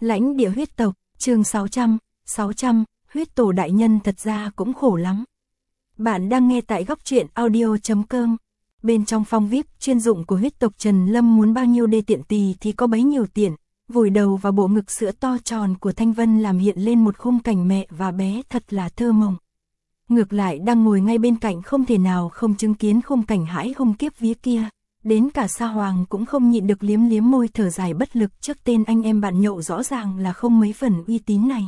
Lãnh địa huyết tộc, chương 600, huyết tổ đại nhân thật ra cũng khổ lắm. Bạn đang nghe tại góc truyện audio.com. Bên trong phòng VIP chuyên dụng của huyết tộc Trần Lâm muốn bao nhiêu đê tiện tì thì có bấy nhiêu tiện, vùi đầu vào bộ ngực sữa to tròn của Thanh Vân làm hiện lên một khung cảnh mẹ và bé thật là thơ mộng. Ngược lại đang ngồi ngay bên cạnh không thể nào không chứng kiến khung cảnh hãi hùng kiếp vía kia. Đến cả Sa Hoàng cũng không nhịn được liếm liếm môi thở dài bất lực trước tên anh em bạn nhậu rõ ràng là không mấy phần uy tín này.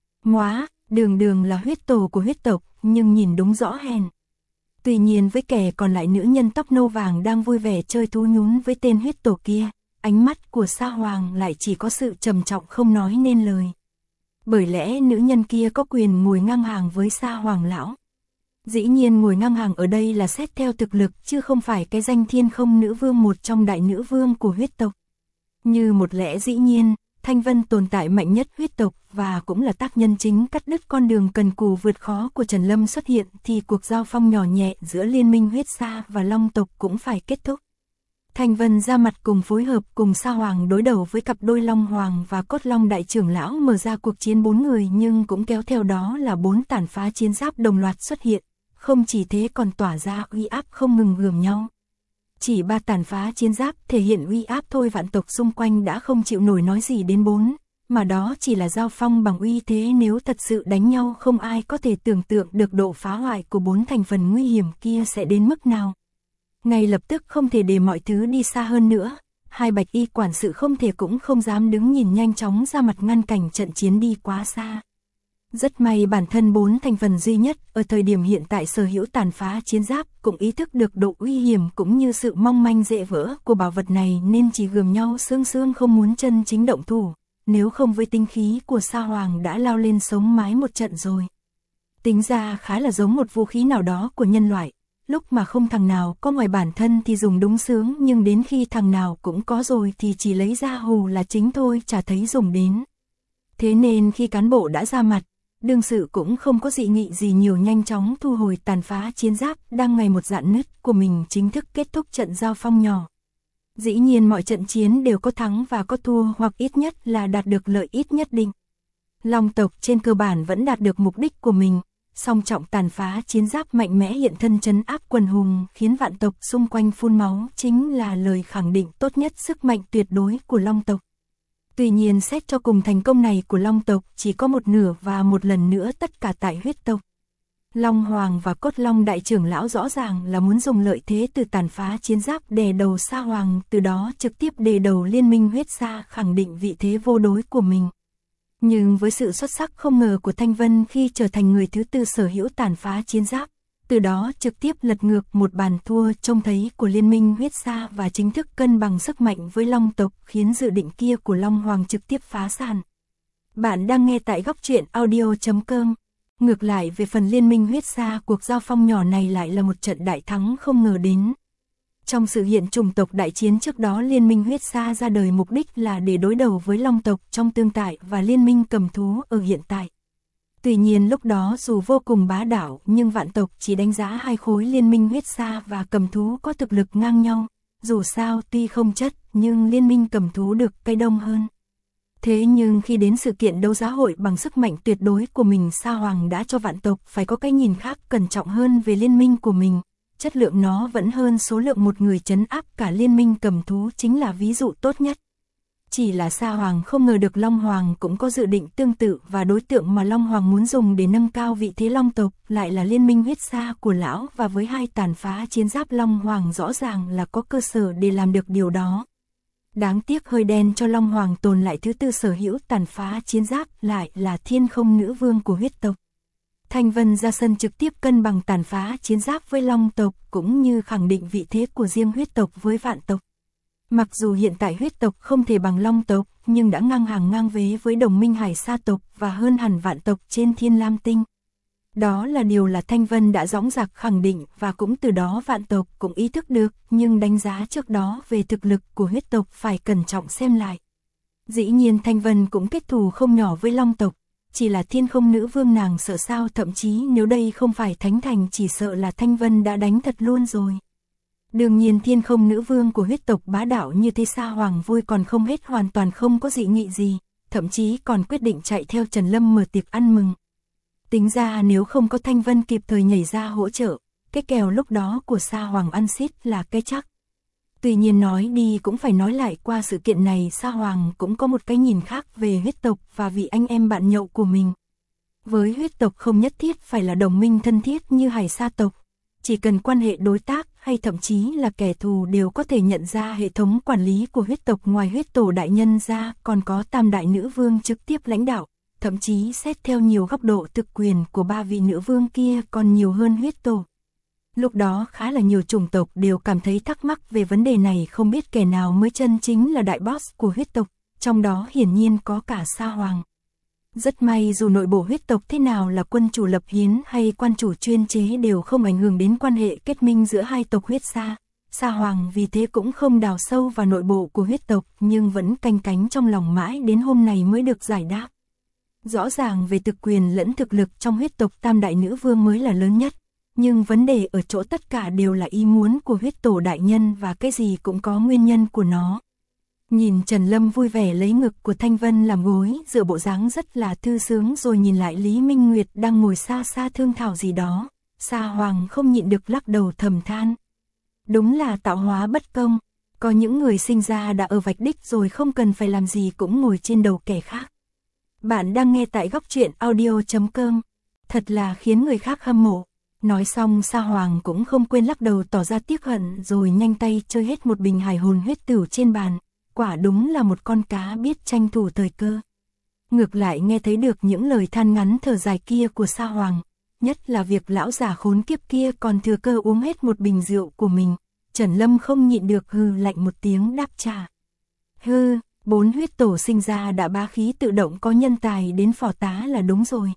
Móa, đường là huyết tổ của huyết tộc, nhưng nhìn đúng rõ hèn. Tuy nhiên với kẻ còn lại nữ nhân tóc nâu vàng đang vui vẻ chơi thú nhún với tên huyết tổ kia, ánh mắt của Sa Hoàng lại chỉ có sự trầm trọng không nói nên lời. Bởi lẽ nữ nhân kia có quyền ngồi ngang hàng với Sa Hoàng lão. Dĩ nhiên ngồi ngang hàng ở đây là xét theo thực lực chứ không phải cái danh thiên không nữ vương một trong đại nữ vương của huyết tộc. Như một lẽ dĩ nhiên, Thanh Vân tồn tại mạnh nhất huyết tộc và cũng là tác nhân chính cắt đứt con đường cần cù vượt khó của Trần Lâm xuất hiện thì cuộc giao phong nhỏ nhẹ giữa liên minh huyết sa và long tộc cũng phải kết thúc. Thanh Vân ra mặt cùng phối hợp cùng Sa Hoàng đối đầu với cặp đôi Long Hoàng và Cốt Long đại trưởng lão mở ra cuộc chiến 4 người nhưng cũng kéo theo đó là 4 tàn phá chiến giáp đồng loạt xuất hiện. Không chỉ thế còn tỏa ra uy áp không ngừng gườm nhau. Chỉ 3 tàn phá chiến giáp thể hiện uy áp thôi vạn tộc xung quanh đã không chịu nổi nói gì đến 4, mà đó chỉ là giao phong bằng uy thế nếu thật sự đánh nhau không ai có thể tưởng tượng được độ phá hoại của 4 thành phần nguy hiểm kia sẽ đến mức nào. Ngay lập tức không thể để mọi thứ đi xa hơn nữa, hai bạch y quản sự không thể cũng không dám đứng nhìn nhanh chóng ra mặt ngăn cảnh trận chiến đi quá xa. Rất may bản thân 4 thành phần duy nhất ở thời điểm hiện tại sở hữu tàn phá chiến giáp cũng ý thức được độ uy hiểm cũng như sự mong manh dễ vỡ của bảo vật này nên chỉ gườm nhau sương không muốn chân chính động thủ, nếu không với tinh khí của Sa Hoàng đã lao lên sống mái một trận rồi. Tính ra khá là giống một vũ khí nào đó của nhân loại, lúc mà không thằng nào có ngoài bản thân thì dùng đúng sướng nhưng đến khi thằng nào cũng có rồi thì chỉ lấy ra hù là chính thôi chả thấy dùng đến. Thế nên khi cán bộ đã ra mặt, đương sự cũng không có dị nghị gì nhiều nhanh chóng thu hồi tàn phá chiến giáp đang ngày một rạn nứt của mình chính thức kết thúc trận giao phong nhỏ. Dĩ nhiên mọi trận chiến đều có thắng và có thua hoặc ít nhất là đạt được lợi ích nhất định. Long tộc trên cơ bản vẫn đạt được mục đích của mình, song trọng tàn phá chiến giáp mạnh mẽ hiện thân trấn áp quần hùng khiến vạn tộc xung quanh phun máu chính là lời khẳng định tốt nhất sức mạnh tuyệt đối của Long tộc. Tuy nhiên xét cho cùng thành công này của Long tộc chỉ có một nửa và một lần nữa tất cả tại huyết tộc. Long Hoàng và Cốt Long đại trưởng lão rõ ràng là muốn dùng lợi thế từ tàn phá chiến giáp đè đầu Sa Hoàng, từ đó trực tiếp đè đầu liên minh huyết sa khẳng định vị thế vô đối của mình. Nhưng với sự xuất sắc không ngờ của Thanh Vân khi trở thành người thứ tư sở hữu tàn phá chiến giáp, từ đó trực tiếp lật ngược một bàn thua trông thấy của liên minh huyết sa và chính thức cân bằng sức mạnh với Long tộc khiến dự định kia của Long Hoàng trực tiếp phá sản. Bạn đang nghe tại góc truyện audio.com. Ngược lại về phần liên minh huyết sa, cuộc giao phong nhỏ này lại là một trận đại thắng không ngờ đến. Trong sự hiện chủng tộc đại chiến trước đó liên minh huyết sa ra đời mục đích là để đối đầu với Long tộc trong tương tại và liên minh cầm thú ở hiện tại. Tuy nhiên lúc đó dù vô cùng bá đạo nhưng vạn tộc chỉ đánh giá hai khối liên minh huyết sa và cầm thú có thực lực ngang nhau, dù sao tuy không chất nhưng liên minh cầm thú được cây đông hơn. Thế nhưng khi đến sự kiện đấu giá hội bằng sức mạnh tuyệt đối của mình, Sa Hoàng đã cho vạn tộc phải có cái nhìn khác cẩn trọng hơn về liên minh của mình, chất lượng nó vẫn hơn số lượng một người trấn áp cả liên minh cầm thú chính là ví dụ tốt nhất. Chỉ là Sa Hoàng không ngờ được Long Hoàng cũng có dự định tương tự và đối tượng mà Long Hoàng muốn dùng để nâng cao vị thế Long tộc lại là liên minh huyết sa của lão, và với hai tàn phá chiến giáp Long Hoàng rõ ràng là có cơ sở để làm được điều đó. Đáng tiếc hơi đen cho Long Hoàng tồn lại thứ tư sở hữu tàn phá chiến giáp lại là thiên không nữ vương của huyết tộc. Thanh Vân ra sân trực tiếp cân bằng tàn phá chiến giáp với Long tộc cũng như khẳng định vị thế của riêng huyết tộc với vạn tộc. Mặc dù hiện tại huyết tộc không thể bằng Long tộc nhưng đã ngang hàng ngang vế với đồng minh Hải Sa tộc và hơn hẳn vạn tộc trên Thiên Lam Tinh. Đó là điều là Thanh Vân đã dõng dạc khẳng định và cũng từ đó vạn tộc cũng ý thức được, nhưng đánh giá trước đó về thực lực của huyết tộc phải cẩn trọng xem lại. Dĩ nhiên Thanh Vân cũng kết thù không nhỏ với Long tộc, chỉ là thiên không nữ vương nàng sợ sao, thậm chí nếu đây không phải thánh thành chỉ sợ là Thanh Vân đã đánh thật luôn rồi. Đương nhiên thiên không nữ vương của huyết tộc bá đạo như thế Sa Hoàng vui còn không hết hoàn toàn không có dị nghị gì, thậm chí còn quyết định chạy theo Trần Lâm mở tiệc ăn mừng. Tính ra nếu không có Thanh Vân kịp thời nhảy ra hỗ trợ, cái kèo lúc đó của Sa Hoàng ăn xít là cái chắc. Tuy nhiên nói đi cũng phải nói lại, qua sự kiện này Sa Hoàng cũng có một cái nhìn khác về huyết tộc và vị anh em bạn nhậu của mình. Với huyết tộc không nhất thiết phải là đồng minh thân thiết như Hải Sa tộc, chỉ cần quan hệ đối tác hay thậm chí là kẻ thù đều có thể nhận ra hệ thống quản lý của huyết tộc. Ngoài huyết tổ đại nhân ra còn có tam đại nữ vương trực tiếp lãnh đạo, thậm chí xét theo nhiều góc độ thực quyền của ba vị nữ vương kia còn nhiều hơn huyết tổ. Lúc đó khá là nhiều chủng tộc đều cảm thấy thắc mắc về vấn đề này, không biết kẻ nào mới chân chính là đại boss của huyết tộc, trong đó hiển nhiên có cả Sa Hoàng. Rất may dù nội bộ huyết tộc thế nào là quân chủ lập hiến hay quan chủ chuyên chế đều không ảnh hưởng đến quan hệ kết minh giữa hai tộc huyết Sa. Sa Hoàng vì thế cũng không đào sâu vào nội bộ của huyết tộc, nhưng vẫn canh cánh trong lòng mãi đến hôm này mới được giải đáp. Rõ ràng về thực quyền lẫn thực lực trong huyết tộc tam đại nữ vương mới là lớn nhất, nhưng vấn đề ở chỗ tất cả đều là ý muốn của huyết tổ đại nhân và cái gì cũng có nguyên nhân của nó. Nhìn Trần Lâm vui vẻ lấy ngực của Thanh Vân làm gối, dựa bộ dáng rất là thư sướng, rồi nhìn lại Lý Minh Nguyệt đang ngồi xa xa thương thảo gì đó, Sa Hoàng không nhịn được lắc đầu thầm than. Đúng là tạo hóa bất công, có những người sinh ra đã ở vạch đích rồi, không cần phải làm gì cũng ngồi trên đầu kẻ khác. Bạn đang nghe tại Góc Truyện Audio.com, thật là khiến người khác hâm mộ. Nói xong Sa Hoàng cũng không quên lắc đầu tỏ ra tiếc hận, rồi nhanh tay chơi hết một bình hải hồn huyết tửu trên bàn. Quả đúng là một con cá biết tranh thủ thời cơ. Ngược lại nghe thấy được những lời than ngắn thở dài kia của Sa Hoàng, nhất là việc lão già khốn kiếp kia còn thừa cơ uống hết một bình rượu của mình, Trần Lâm không nhịn được hừ lạnh một tiếng đáp trả. Hừ, 4 huyết tổ sinh ra đã bá khí tự động, có nhân tài đến phò tá là đúng rồi.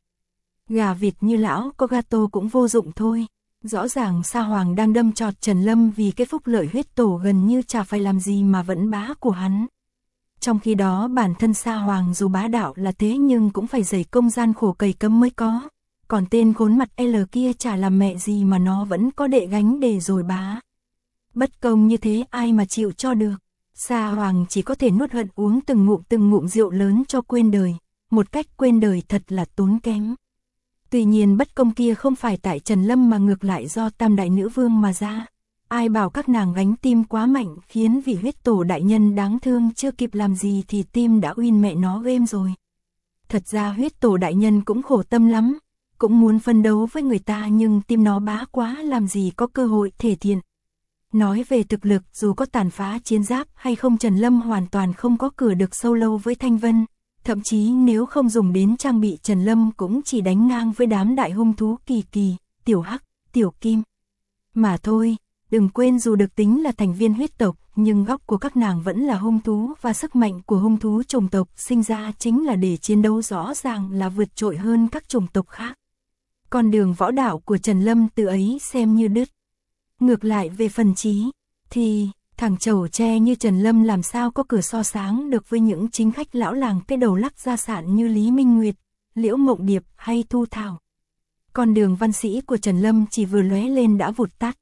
Gà vịt như lão có gato cũng vô dụng thôi. Rõ ràng Sa Hoàng đang đâm chọt Trần Lâm vì cái phúc lợi huyết tổ gần như chả phải làm gì mà vẫn bá của hắn. Trong khi đó bản thân Sa Hoàng dù bá đạo là thế nhưng cũng phải dày công gian khổ cày cấm mới có. Còn tên khốn mặt L kia chả làm mẹ gì mà nó vẫn có đệ gánh để rồi bá. Bất công như thế ai mà chịu cho được. Sa Hoàng chỉ có thể nuốt hận uống từng ngụm rượu lớn cho quên đời. Một cách quên đời thật là tốn kém. Tuy nhiên bất công kia không phải tại Trần Lâm mà ngược lại do tam đại nữ vương mà ra. Ai bảo các nàng gánh tim quá mạnh khiến vị huyết tổ đại nhân đáng thương chưa kịp làm gì thì tim đã uyn mẹ nó game rồi. Thật ra huyết tổ đại nhân cũng khổ tâm lắm, cũng muốn phân đấu với người ta nhưng tim nó bá quá làm gì có cơ hội thể thiện. Nói về thực lực dù có tàn phá chiến giáp hay không Trần Lâm hoàn toàn không có cửa được sâu lâu với Thanh Vân. Thậm chí nếu không dùng đến trang bị Trần Lâm cũng chỉ đánh ngang với đám đại hung thú Kỳ Kỳ, Tiểu Hắc, Tiểu Kim. Mà thôi, đừng quên dù được tính là thành viên huyết tộc, nhưng gốc của các nàng vẫn là hung thú và sức mạnh của hung thú chủng tộc sinh ra chính là để chiến đấu, rõ ràng là vượt trội hơn các chủng tộc khác. Con đường võ đạo của Trần Lâm từ ấy xem như đứt. Ngược lại về phần trí, thì thằng chầu tre như Trần Lâm làm sao có cửa so sáng được với những chính khách lão làng cái đầu lắc gia sản như Lý Minh Nguyệt, Liễu Mộng Điệp hay Thu Thảo. Con đường văn sĩ của Trần Lâm chỉ vừa lóe lên đã vụt tắt.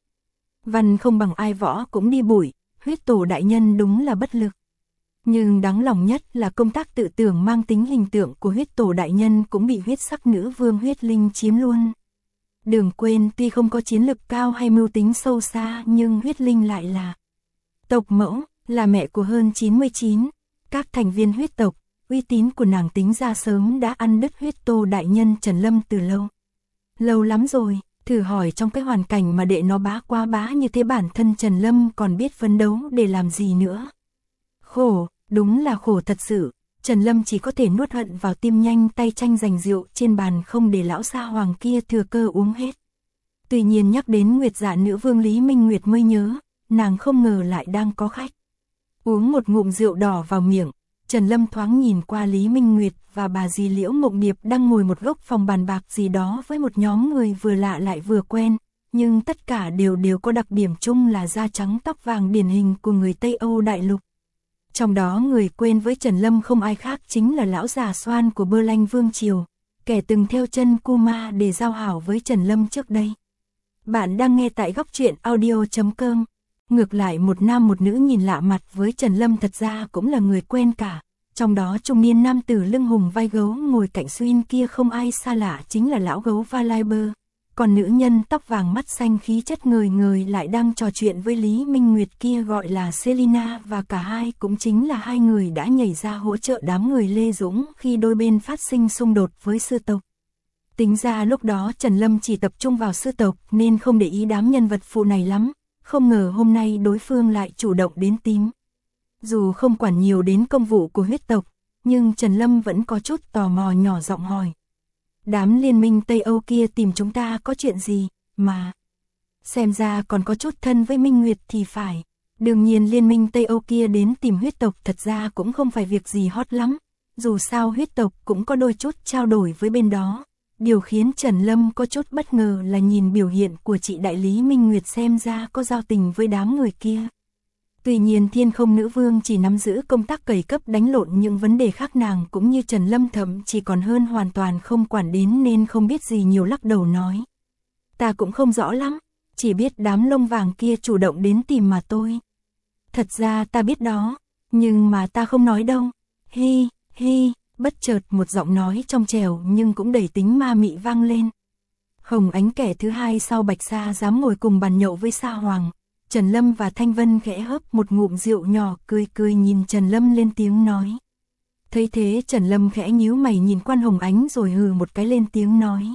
Văn không bằng ai, võ cũng đi bụi, huyết tổ đại nhân đúng là bất lực. Nhưng đáng lòng nhất là công tác tự tưởng mang tính hình tượng của huyết tổ đại nhân cũng bị huyết sắc nữ vương huyết linh chiếm luôn. Đừng quên tuy không có chiến lực cao hay mưu tính sâu xa nhưng huyết linh lại là tộc mẫu, là mẹ của hơn 99 các thành viên huyết tộc, uy tín của nàng tính ra sớm đã ăn đứt huyết tổ đại nhân Trần Lâm từ lâu. Lâu lắm rồi, thử hỏi trong cái hoàn cảnh mà đệ nó bá quá bá như thế bản thân Trần Lâm còn biết phấn đấu để làm gì nữa. Khổ, đúng là khổ thật sự, Trần Lâm chỉ có thể nuốt hận vào tim, nhanh tay tranh giành rượu trên bàn không để lão Sa Hoàng kia thừa cơ uống hết. Tuy nhiên nhắc đến Nguyệt Dạ nữ vương Lý Minh Nguyệt mới nhớ, nàng không ngờ lại đang có khách. Uống một ngụm rượu đỏ vào miệng, Trần Lâm thoáng nhìn qua Lý Minh Nguyệt và bà dì Liễu Mộng Điệp đang ngồi một góc phòng bàn bạc gì đó với một nhóm người vừa lạ lại vừa quen, nhưng tất cả đều có đặc điểm chung là da trắng tóc vàng điển hình của người Tây Âu đại lục. Trong đó người quen với Trần Lâm không ai khác chính là lão già xoan của Bơ Lanh Vương Triều, kẻ từng theo chân Kuma để giao hảo với Trần Lâm trước đây. Bạn đang nghe tại Góc Truyện Audio.com. Ngược lại một nam một nữ nhìn lạ mặt với Trần Lâm thật ra cũng là người quen cả. Trong đó trung niên nam tử lưng hùng vai gấu ngồi cạnh Xuyên kia không ai xa lạ chính là lão gấu Valiber. Còn nữ nhân tóc vàng mắt xanh khí chất ngời ngời lại đang trò chuyện với Lý Minh Nguyệt kia gọi là Selina, và cả hai cũng chính là hai người đã nhảy ra hỗ trợ đám người Lê Dũng khi đôi bên phát sinh xung đột với sư tộc. Tính ra lúc đó Trần Lâm chỉ tập trung vào sư tộc nên không để ý đám nhân vật phụ này lắm, không ngờ hôm nay đối phương lại chủ động đến tìm. Dù không quản nhiều đến công vụ của huyết tộc, nhưng Trần Lâm vẫn có chút tò mò nhỏ giọng hỏi. Đám liên minh Tây Âu kia tìm chúng ta có chuyện gì, mà xem ra còn có chút thân với Minh Nguyệt thì phải. Đương nhiên liên minh Tây Âu kia đến tìm huyết tộc thật ra cũng không phải việc gì hot lắm, dù sao huyết tộc cũng có đôi chút trao đổi với bên đó. Điều khiến Trần Lâm có chút bất ngờ là nhìn biểu hiện của chị đại lý Minh Nguyệt xem ra có giao tình với đám người kia. Tuy nhiên Thiên Không Nữ Vương chỉ nắm giữ công tác cày cấp đánh lộn, những vấn đề khác nàng cũng như Trần Lâm thậm chỉ còn hơn hoàn toàn không quản đến nên không biết gì nhiều, lắc đầu nói. Ta cũng không rõ lắm, chỉ biết đám lông vàng kia chủ động đến tìm mà tôi. Thật ra ta biết đó, nhưng mà ta không nói đâu. Hi, hi, bất chợt một giọng nói trong trẻo nhưng cũng đầy tính ma mị vang lên. Hồng Ánh kẻ thứ hai sau Bạch Sa dám ngồi cùng bàn nhậu với Sa Hoàng. Trần Lâm và Thanh Vân khẽ hớp một ngụm rượu nhỏ, cười cười nhìn Trần Lâm lên tiếng nói. Thấy thế Trần Lâm khẽ nhíu mày nhìn Quan Hồng Ánh rồi hừ một cái lên tiếng nói.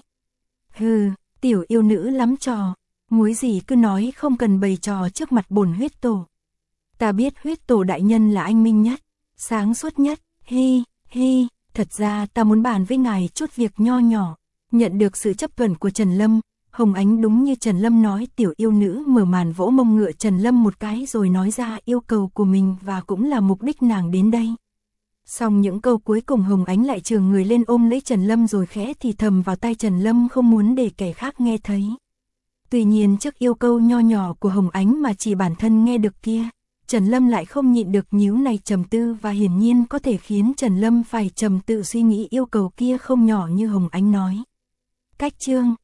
Hừ, tiểu yêu nữ lắm trò, muối gì cứ nói, không cần bày trò trước mặt bổn huyết tổ. Ta biết huyết tổ đại nhân là anh minh nhất, sáng suốt nhất, hi, hi, thật ra ta muốn bàn với ngài chút việc nho nhỏ. Nhận được sự chấp thuận của Trần Lâm, Hồng Ánh đúng như Trần Lâm nói, tiểu yêu nữ mở màn vỗ mông ngựa Trần Lâm một cái rồi nói ra yêu cầu của mình và cũng là mục đích nàng đến đây. Xong những câu cuối cùng Hồng Ánh lại chườm người lên ôm lấy Trần Lâm rồi khẽ thì thầm vào tai Trần Lâm, không muốn để kẻ khác nghe thấy. Tuy nhiên trước yêu cầu nho nhỏ của Hồng Ánh mà chỉ bản thân nghe được kia, Trần Lâm lại không nhịn được nhíu này trầm tư, và hiển nhiên có thể khiến Trần Lâm phải trầm tự suy nghĩ yêu cầu kia không nhỏ như Hồng Ánh nói. Cách chương